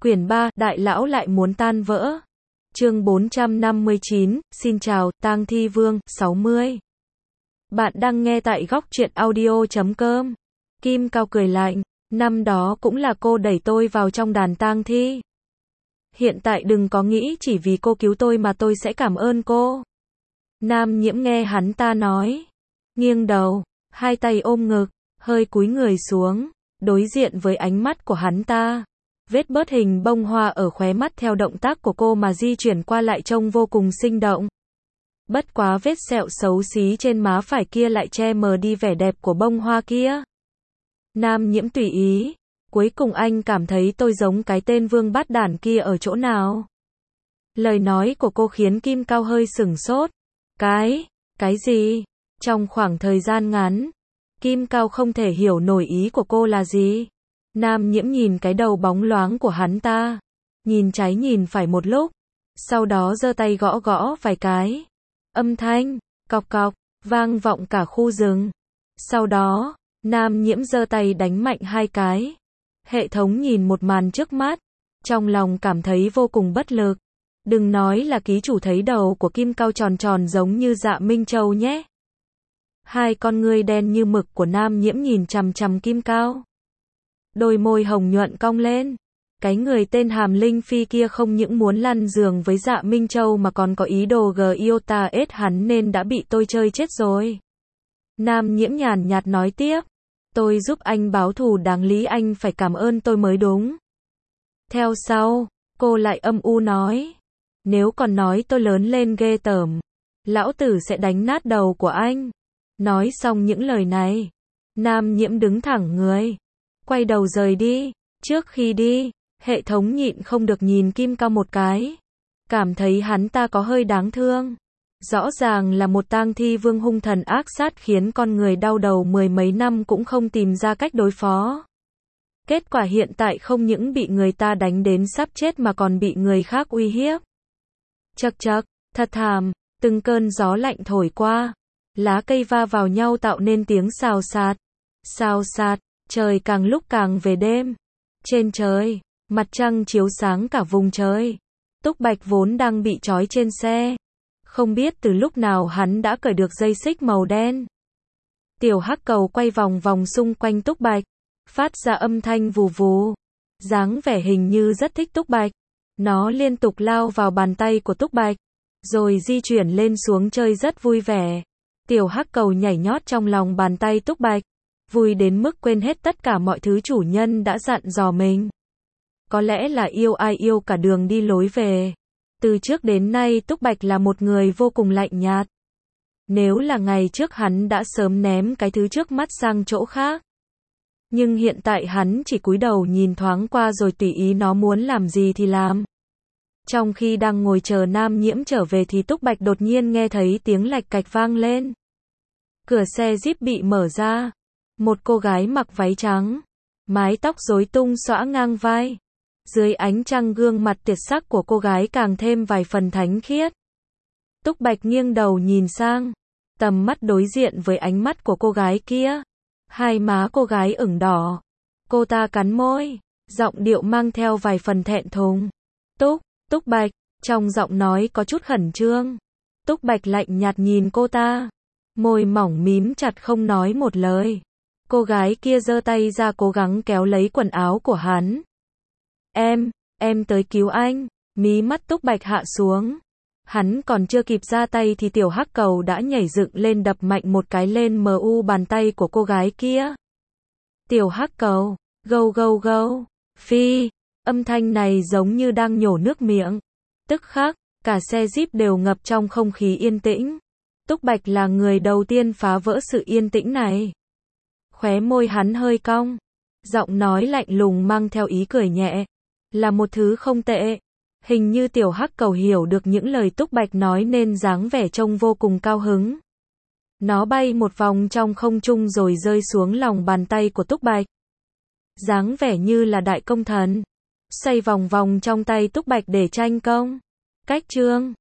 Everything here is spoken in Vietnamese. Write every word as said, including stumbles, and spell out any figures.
Quyển ba, Đại lão lại muốn tan vỡ. Chương bốn trăm năm mươi chín, xin chào, Tang Thi Vương, sáu mươi. Bạn đang nghe tại góc truyện audio chấm com. Kim Cao cười lạnh, năm đó cũng là cô đẩy tôi vào trong đàn tang thi. Hiện tại đừng có nghĩ chỉ vì cô cứu tôi mà tôi sẽ cảm ơn cô. Nam Nhiễm nghe hắn ta nói, nghiêng đầu, hai tay ôm ngực, hơi cúi người xuống, đối diện với ánh mắt của hắn ta. Vết bớt hình bông hoa ở khóe mắt theo động tác của cô mà di chuyển qua lại trông vô cùng sinh động. Bất quá vết sẹo xấu xí trên má phải kia lại che mờ đi vẻ đẹp của bông hoa kia. Nam Nhiễm tùy ý, cuối cùng anh cảm thấy tôi giống cái tên vương bát đản kia ở chỗ nào? Lời nói của cô khiến Kim Cao hơi sửng sốt. Cái, cái gì? Trong khoảng thời gian ngắn, Kim Cao không thể hiểu nổi ý của cô là gì. Nam Nhiễm nhìn cái đầu bóng loáng của hắn ta, nhìn trái nhìn phải một lúc, sau đó giơ tay gõ gõ vài cái. Âm thanh, cọc cọc, vang vọng cả khu rừng. Sau đó, Nam Nhiễm giơ tay đánh mạnh hai cái. Hệ thống nhìn một màn trước mắt, trong lòng cảm thấy vô cùng bất lực. Đừng nói là ký chủ thấy đầu của Kim Cao tròn tròn giống như Dạ Minh Châu nhé. Hai con ngươi đen như mực của Nam Nhiễm nhìn chằm chằm Kim Cao. Đôi môi hồng nhuận cong lên. Cái người tên Hàm Linh Phi kia không những muốn lăn giường với Dạ Minh Châu mà còn có ý đồ g yêu ta ết hắn nên đã bị tôi chơi chết rồi. Nam Nhiễm nhàn nhạt nói tiếp. Tôi giúp anh báo thù đáng lý anh phải cảm ơn tôi mới đúng. Theo sau, cô lại âm u nói. Nếu còn nói tôi lớn lên ghê tởm, lão tử sẽ đánh nát đầu của anh. Nói xong những lời này, Nam Nhiễm đứng thẳng người, quay đầu rời đi. Trước khi đi, hệ thống nhịn không được nhìn Kim Cao một cái, cảm thấy hắn ta có hơi đáng thương. Rõ ràng là một tang thi vương hung thần ác sát khiến con người đau đầu mười mấy năm cũng không tìm ra cách đối phó. Kết quả hiện tại không những bị người ta đánh đến sắp chết mà còn bị người khác uy hiếp. Chậc chậc, thật thảm, từng cơn gió lạnh thổi qua, lá cây va vào nhau tạo nên tiếng xào xạc. Xào xạc, trời càng lúc càng về đêm. Trên trời, mặt trăng chiếu sáng cả vùng trời. Túc Bạch vốn đang bị trói trên xe. Không biết từ lúc nào hắn đã cởi được dây xích màu đen. Tiểu Hắc Cầu quay vòng vòng xung quanh Túc Bạch, phát ra âm thanh vù vù. Dáng vẻ hình như rất thích Túc Bạch. Nó liên tục lao vào bàn tay của Túc Bạch, rồi di chuyển lên xuống chơi rất vui vẻ. Tiểu Hắc Cầu nhảy nhót trong lòng bàn tay Túc Bạch, vui đến mức quên hết tất cả mọi thứ chủ nhân đã dặn dò mình. Có lẽ là yêu ai yêu cả đường đi lối về. Từ trước đến nay Túc Bạch là một người vô cùng lạnh nhạt. Nếu là ngày trước hắn đã sớm ném cái thứ trước mắt sang chỗ khác. Nhưng hiện tại hắn chỉ cúi đầu nhìn thoáng qua rồi tùy ý nó muốn làm gì thì làm. Trong khi đang ngồi chờ Nam Nhiễm trở về thì Túc Bạch đột nhiên nghe thấy tiếng lạch cạch vang lên. Cửa xe Jeep bị mở ra. Một cô gái mặc váy trắng, mái tóc rối tung xõa ngang vai. Dưới ánh trăng gương mặt tuyệt sắc của cô gái càng thêm vài phần thánh khiết. Túc Bạch nghiêng đầu nhìn sang, tầm mắt đối diện với ánh mắt của cô gái kia. Hai má cô gái ửng đỏ. Cô ta cắn môi, giọng điệu mang theo vài phần thẹn thùng. Túc, Túc Bạch, trong giọng nói có chút khẩn trương. Túc Bạch lạnh nhạt nhìn cô ta, môi mỏng mím chặt không nói một lời. Cô gái kia giơ tay ra cố gắng kéo lấy quần áo của hắn. Em, em tới cứu anh. Mí mắt Túc Bạch hạ xuống. Hắn còn chưa kịp ra tay thì Tiểu Hắc Cầu đã nhảy dựng lên đập mạnh một cái lên mu bàn tay của cô gái kia. Tiểu Hắc Cầu, gâu gâu gâu, phi, âm thanh này giống như đang nhổ nước miệng. Tức khắc, cả xe Jeep đều ngập trong không khí yên tĩnh. Túc Bạch là người đầu tiên phá vỡ sự yên tĩnh này. Khóe môi hắn hơi cong, giọng nói lạnh lùng mang theo ý cười nhẹ. Là một thứ không tệ. Hình như Tiểu Hắc Cầu hiểu được những lời Túc Bạch nói nên dáng vẻ trông vô cùng cao hứng. Nó bay một vòng trong không trung rồi rơi xuống lòng bàn tay của Túc Bạch. Dáng vẻ như là đại công thần. Xoay vòng vòng trong tay Túc Bạch để tranh công. Cách chương